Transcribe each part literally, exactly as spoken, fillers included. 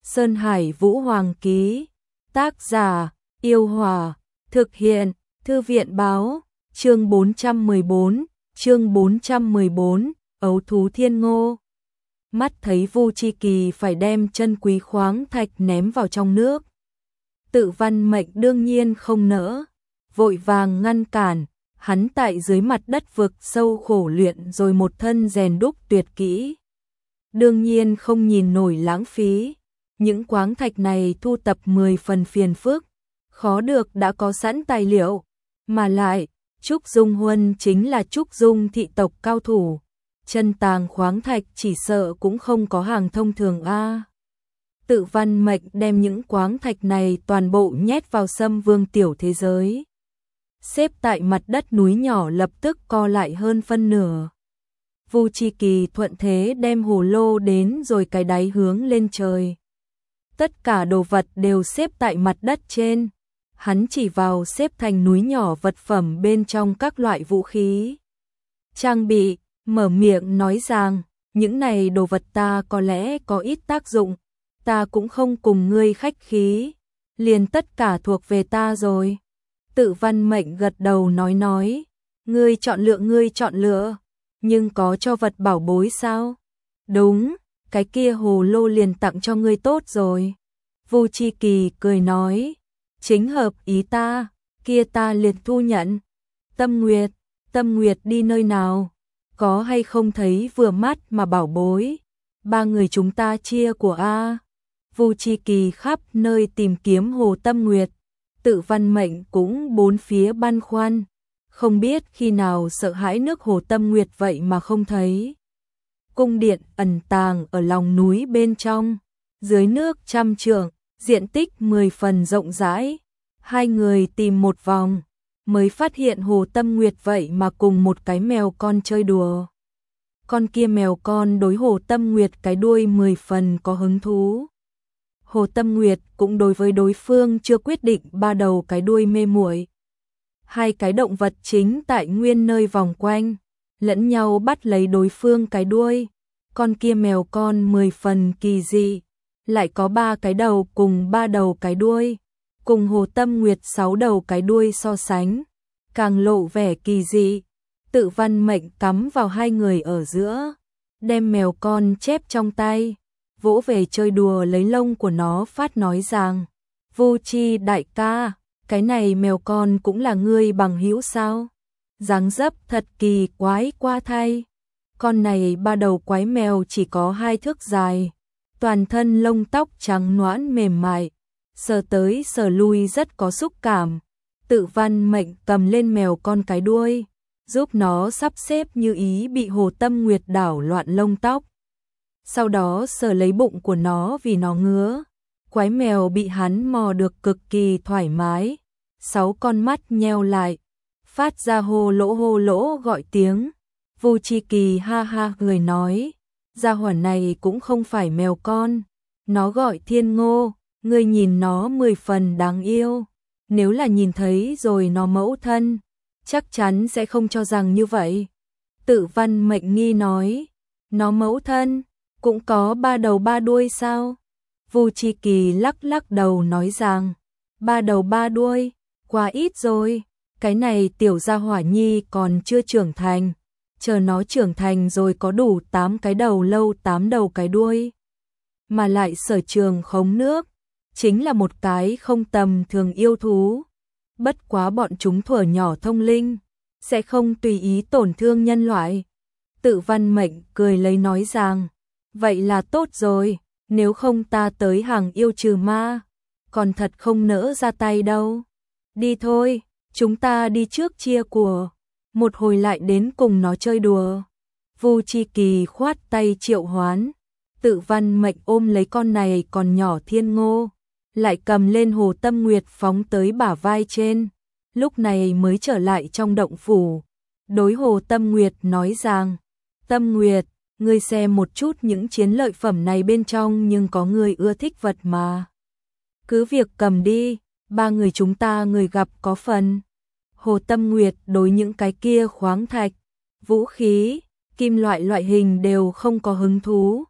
Sơn Hải Vũ Hoàng ký. Tác giả: Yêu Hòa. Thực hiện: Thư viện báo. Chương bốn trăm mười bốn, chương bốn trăm mười bốn, ấu thú thiên ngô. Mắt thấy Vu Chi Kỳ phải đem chân quý khoáng thạch ném vào trong nước. Tự Văn Mệnh đương nhiên không nỡ, vội vàng ngăn cản, hắn tại dưới mặt đất vực sâu khổ luyện rồi một thân rèn đúc tuyệt kỹ. Đương nhiên không nhìn nổi lãng phí, những khoáng thạch này thu tập mười phần phiền phức, khó được đã có sẵn tài liệu, mà lại, Trúc Dung Huân chính là Trúc Dung thị tộc cao thủ, chân tàng khoáng thạch chỉ sợ cũng không có hàng thông thường a. Tự Văn Mệnh đem những khoáng thạch này toàn bộ nhét vào Sâm Vương tiểu thế giới. Xếp tại mặt đất núi nhỏ lập tức co lại hơn phân nửa. Vu Chi Kỳ thuận thế đem hồ lô đến rồi cái đáy hướng lên trời. Tất cả đồ vật đều xếp tại mặt đất trên. Hắn chỉ vào xếp thành núi nhỏ vật phẩm bên trong các loại vũ khí. Trang bị, mở miệng nói rằng, những này đồ vật ta có lẽ có ít tác dụng, ta cũng không cùng ngươi khách khí, liền tất cả thuộc về ta rồi. Tự Văn Mệnh gật đầu nói nói, ngươi chọn lựa ngươi chọn lựa, nhưng có cho vật bảo bối sao? Đúng, cái kia hồ lô liền tặng cho ngươi tốt rồi. Vu Chi Kỳ cười nói, chính hợp ý ta, kia ta liền thu nhận. Tâm Nguyệt, Tâm Nguyệt đi nơi nào? Có hay không thấy vừa mắt mà bảo bối? Ba người chúng ta chia của a. Vu Chi Kỳ khắp nơi tìm kiếm Hồ Tâm Nguyệt, Tự Văn Mệnh cũng bốn phía băn khoăn, không biết khi nào sợ hãi nước Hồ Tâm Nguyệt vậy mà không thấy. Cung điện ẩn tàng ở lòng núi bên trong, dưới nước trăm trượng, diện tích mười phần rộng rãi. Hai người tìm một vòng, mới phát hiện Hồ Tâm Nguyệt vậy mà cùng một cái mèo con chơi đùa. Con kia mèo con đối Hồ Tâm Nguyệt cái đuôi mười phần có hứng thú. Hồ Tâm Nguyệt cũng đối với đối phương chưa quyết định ba đầu cái đuôi mê muội. Hai cái động vật chính tại nguyên nơi vòng quanh, lẫn nhau bắt lấy đối phương cái đuôi. Con kia mèo con mười phần kỳ dị, lại có ba cái đầu cùng ba đầu cái đuôi, cùng Hồ Tâm Nguyệt sáu đầu cái đuôi so sánh, càng lộ vẻ kỳ dị. Tự Văn Mệnh cắm vào hai người ở giữa, đem mèo con chép trong tay, vỗ về chơi đùa lấy lông của nó phát nói rằng, Vu Chi đại ca, cái này mèo con cũng là ngươi bằng hữu sao? Dáng dấp thật kỳ quái qua thay. Con này ba đầu quái mèo chỉ có hai thước dài, toàn thân lông tóc trắng nõn mềm mại, sờ tới sờ lui rất có xúc cảm. Tự Văn Mệnh cầm lên mèo con cái đuôi, giúp nó sắp xếp như ý bị Hồ Tâm Nguyệt đảo loạn lông tóc. Sau đó sờ lấy bụng của nó vì nó ngứa. Quái mèo bị hắn mò được cực kỳ thoải mái, sáu con mắt nheo lại, phát ra hô lỗ hô lỗ gọi tiếng. Vu Chi Kỳ ha ha cười nói, gia hỏa này cũng không phải mèo con, nó gọi Thiên Ngô, ngươi nhìn nó mười phần đáng yêu, nếu là nhìn thấy rồi nó mẫu thân, chắc chắn sẽ không cho rằng như vậy. Tự Văn Mệnh nghi nói, nó mẫu thân, cũng có ba đầu ba đuôi sao? Vu Chi Kỳ lắc lắc đầu nói rằng, ba đầu ba đuôi, quá ít rồi, cái này tiểu gia hỏa nhi còn chưa trưởng thành, chờ nó trưởng thành rồi có đủ tám cái đầu lâu tám đầu cái đuôi. Mà lại sở trường khống nước, chính là một cái không tầm thường yêu thú. Bất quá bọn chúng thuở nhỏ thông linh, sẽ không tùy ý tổn thương nhân loại. Tự Văn Mệnh cười lấy nói rằng, vậy là tốt rồi, nếu không ta tới hàng yêu trừ ma, còn thật không nỡ ra tay đâu. Đi thôi, chúng ta đi trước chia của, một hồi lại đến cùng nó chơi đùa. Vu Chi Kỳ khoát tay triệu hoán, Tự Văn Mệnh ôm lấy con này còn nhỏ Thiên Ngô, lại cầm lên Hồ Tâm Nguyệt phóng tới bả vai trên, lúc này mới trở lại trong động phủ. Đối Hồ Tâm Nguyệt nói rằng, Tâm Nguyệt, ngươi xem một chút những chiến lợi phẩm này bên trong nhưng có người ưa thích vật mà. Cứ việc cầm đi, ba người chúng ta người gặp có phần. Hồ Tâm Nguyệt đối những cái kia khoáng thạch, vũ khí, kim loại loại hình đều không có hứng thú.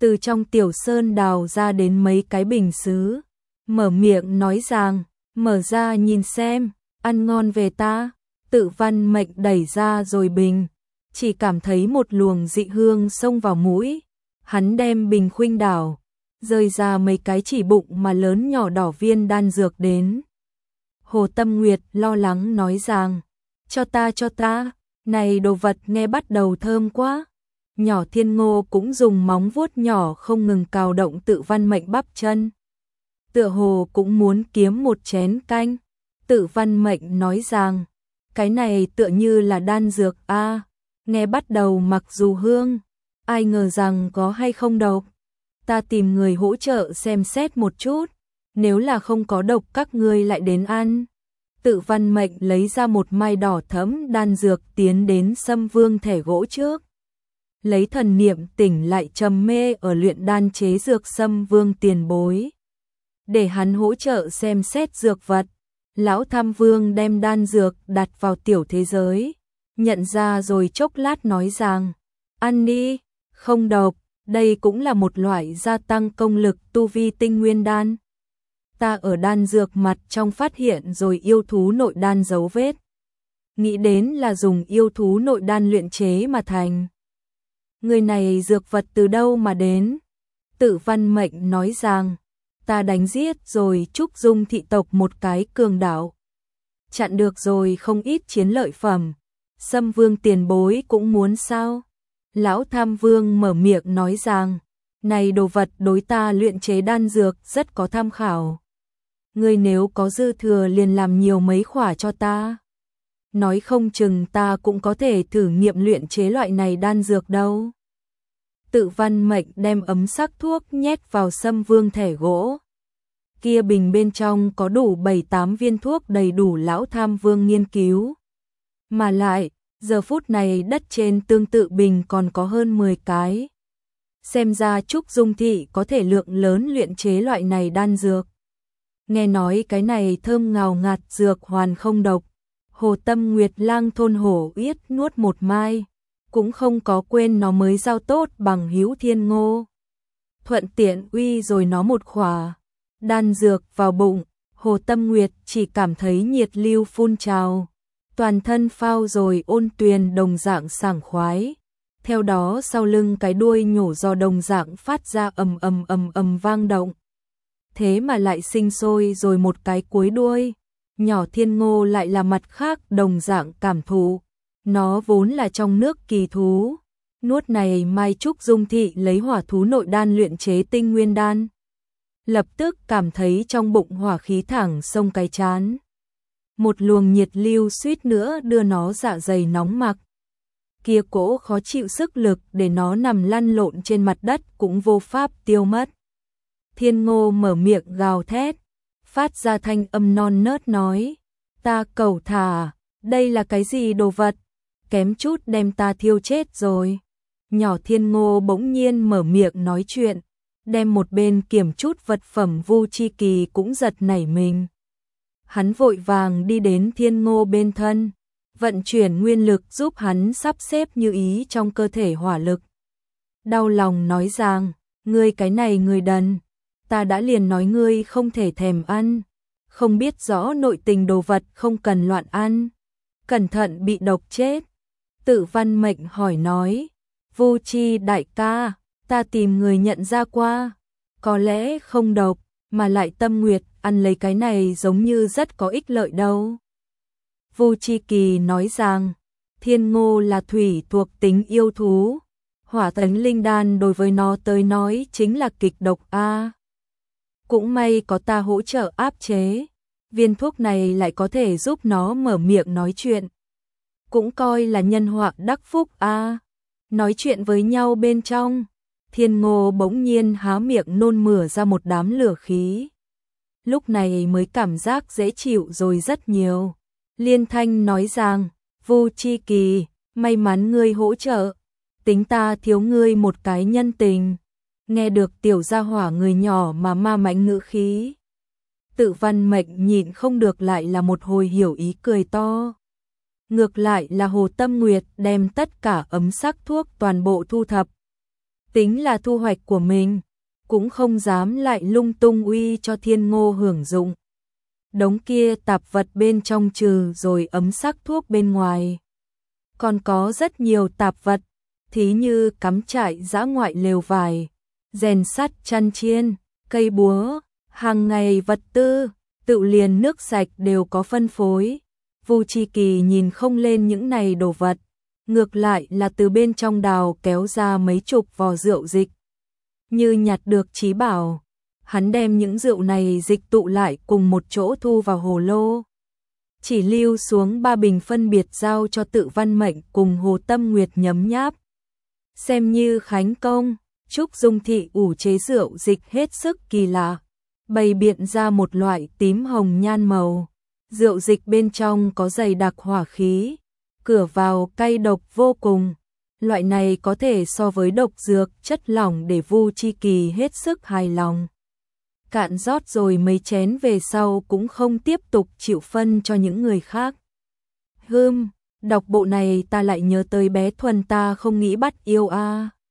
từ trong tiểu sơn đào ra đến mấy cái bình sứ, mở miệng nói rằng, mở ra nhìn xem, ăn ngon về ta. Tự Văn Mệnh đẩy ra rồi bình, chỉ cảm thấy một luồng dị hương xông vào mũi, hắn đem bình khuynh đảo, rơi ra mấy cái chỉ bụng mà lớn nhỏ đỏ viên đan dược đến. Hồ Tâm Nguyệt lo lắng nói rằng, cho ta cho ta, này đồ vật nghe bắt đầu thơm quá. Nhỏ Thiên Ngô cũng dùng móng vuốt nhỏ không ngừng cào động Tự Văn Mệnh bắp chân. Tựa hồ cũng muốn kiếm một chén canh. Tự Văn Mệnh nói rằng, cái này tựa như là đan dược a, nghe bắt đầu mặc dù hương, ai ngờ rằng có hay không độc. Ta tìm người hỗ trợ xem xét một chút, nếu là không có độc các ngươi lại đến ăn. Tự Văn Mệnh lấy ra một mai đỏ thẫm đan dược tiến đến Sâm Vương thẻ gỗ trước. Lấy thần niệm tỉnh lại trầm mê ở luyện đan chế dược Sâm Vương tiền bối. Để hắn hỗ trợ xem xét dược vật. Lão Tham Vương đem đan dược đặt vào tiểu thế giới, nhận ra rồi chốc lát nói rằng, ăn đi, không độc, đây cũng là một loại gia tăng công lực tu vi tinh nguyên đan. Ta ở đan dược mặt trong phát hiện rồi yêu thú nội đan dấu vết. Nghĩ đến là dùng yêu thú nội đan luyện chế mà thành. Người này dược vật từ đâu mà đến? Tự Văn Mệnh nói rằng, ta đánh giết rồi Trúc Dung thị tộc một cái cường đạo. Chặn được rồi không ít chiến lợi phẩm. Sâm Vương tiền bối cũng muốn sao? Lão Tham Vương mở miệng nói rằng, này đồ vật đối ta luyện chế đan dược rất có tham khảo. Ngươi nếu có dư thừa liền làm nhiều mấy khỏa cho ta. Nói không chừng ta cũng có thể thử nghiệm luyện chế loại này đan dược đâu. Tự Văn Mệnh đem ấm sắc thuốc nhét vào Sâm Vương thẻ gỗ. Kia bình bên trong có đủ bảy tám viên thuốc đầy đủ Lão Tham Vương nghiên cứu. Mà lại, giờ phút này đất trên tương tự bình còn có hơn mười cái. Xem ra Trúc Dung thị có thể lượng lớn luyện chế loại này đan dược. Nghe nói cái này thơm ngào ngạt dược hoàn không độc. Hồ Tâm Nguyệt lang thôn hổ yết nuốt một mai, cũng không có quên nó mới giao tốt bằng Hữu Thiên Ngô. Thuận tiện uy rồi nó một khỏa. Đan dược vào bụng, Hồ Tâm Nguyệt chỉ cảm thấy nhiệt lưu phun trào. Toàn thân phao rồi ôn tuyền đồng dạng sảng khoái. Theo đó sau lưng cái đuôi nhổ do đồng dạng phát ra ầm ầm ầm ầm vang động. Thế mà lại sinh sôi rồi một cái cuối đuôi. Nhỏ Thiên Ngô lại là mặt khác đồng dạng cảm thụ. Nó vốn là trong nước kỳ thú. Nuốt này Mai Trúc Dung thị lấy hỏa thú nội đan luyện chế tinh nguyên đan. Lập tức cảm thấy trong bụng hỏa khí thẳng sông cái chán. Một luồng nhiệt lưu suýt nữa đưa nó dạ dày nóng mặc. Kia cỗ khó chịu sức lực để nó nằm lăn lộn trên mặt đất cũng vô pháp tiêu mất. Thiên Ngô mở miệng gào thét, phát ra thanh âm non nớt nói, ta cầu thả, đây là cái gì đồ vật, kém chút đem ta thiêu chết rồi. Nhỏ Thiên Ngô bỗng nhiên mở miệng nói chuyện, đem một bên kiểm chút vật phẩm Vu Chi Kỳ cũng giật nảy mình. Hắn vội vàng đi đến Thiên Ngô bên thân, vận chuyển nguyên lực giúp hắn sắp xếp như ý trong cơ thể hỏa lực. Đau lòng nói rằng, ngươi cái này người đần, ta đã liền nói ngươi không thể thèm ăn, không biết rõ nội tình đồ vật không cần loạn ăn, cẩn thận bị độc chết. Tự Văn Mệnh hỏi nói, Vu Chi đại ca, ta tìm người nhận ra qua, có lẽ không độc, mà lại Tâm Nguyệt ăn lấy cái này giống như rất có ích lợi đâu. Vu Chi Kỳ nói rằng, Thiên Ngô là thủy thuộc tính yêu thú, hỏa tánh linh đan đối với nó tới nói chính là kịch độc a. Cũng may có ta hỗ trợ áp chế, viên thuốc này lại có thể giúp nó mở miệng nói chuyện. Cũng coi là nhân họa đắc phúc a. Nói chuyện với nhau bên trong, Thiên Ngô bỗng nhiên há miệng nôn mửa ra một đám lửa khí. Lúc này mới cảm giác dễ chịu rồi rất nhiều. Liên Thanh nói rằng, Vu Chi Kỳ, may mắn ngươi hỗ trợ, tính ta thiếu ngươi một cái nhân tình. Nghe được tiểu gia hỏa người nhỏ mà ma mãnh ngữ khí. Tự Văn Mệnh nhịn không được lại là một hồi hiểu ý cười to. Ngược lại là Hồ Tâm Nguyệt đem tất cả ấm sắc thuốc toàn bộ thu thập. tính là thu hoạch của mình, cũng không dám lại lung tung uy cho Thiên Ngô hưởng dụng. Đống kia tạp vật bên trong trừ rồi ấm sắc thuốc bên ngoài. Còn có rất nhiều tạp vật, thí như cắm trại dã ngoại lều vải, rèn sắt chăn chiên, cây búa, hàng ngày vật tư, tự liền nước sạch đều có phân phối. Vu Chi Kỳ nhìn không lên những này đồ vật, ngược lại là từ bên trong đào kéo ra mấy chục vò rượu dịch. Như nhặt được trí bảo, hắn đem những rượu này dịch tụ lại cùng một chỗ thu vào hồ lô. Chỉ lưu xuống ba bình phân biệt giao cho Tự Văn Mệnh cùng Hồ Tâm Nguyệt nhấm nháp. Xem như khánh công, Trúc Dung Thị ủ chế rượu dịch hết sức kỳ lạ, bày biện ra một loại tím hồng nhan màu. Rượu dịch bên trong có dày đặc hỏa khí, cửa vào cay độc vô cùng. Loại này có thể so với độc dược chất lỏng để Vu Chi Kỳ hết sức hài lòng. Cạn rót rồi mấy chén về sau cũng không tiếp tục chịu phân cho những người khác. Hưm, đọc bộ này ta lại nhớ tới bé Thuần ta không nghĩ bắt yêu a. À.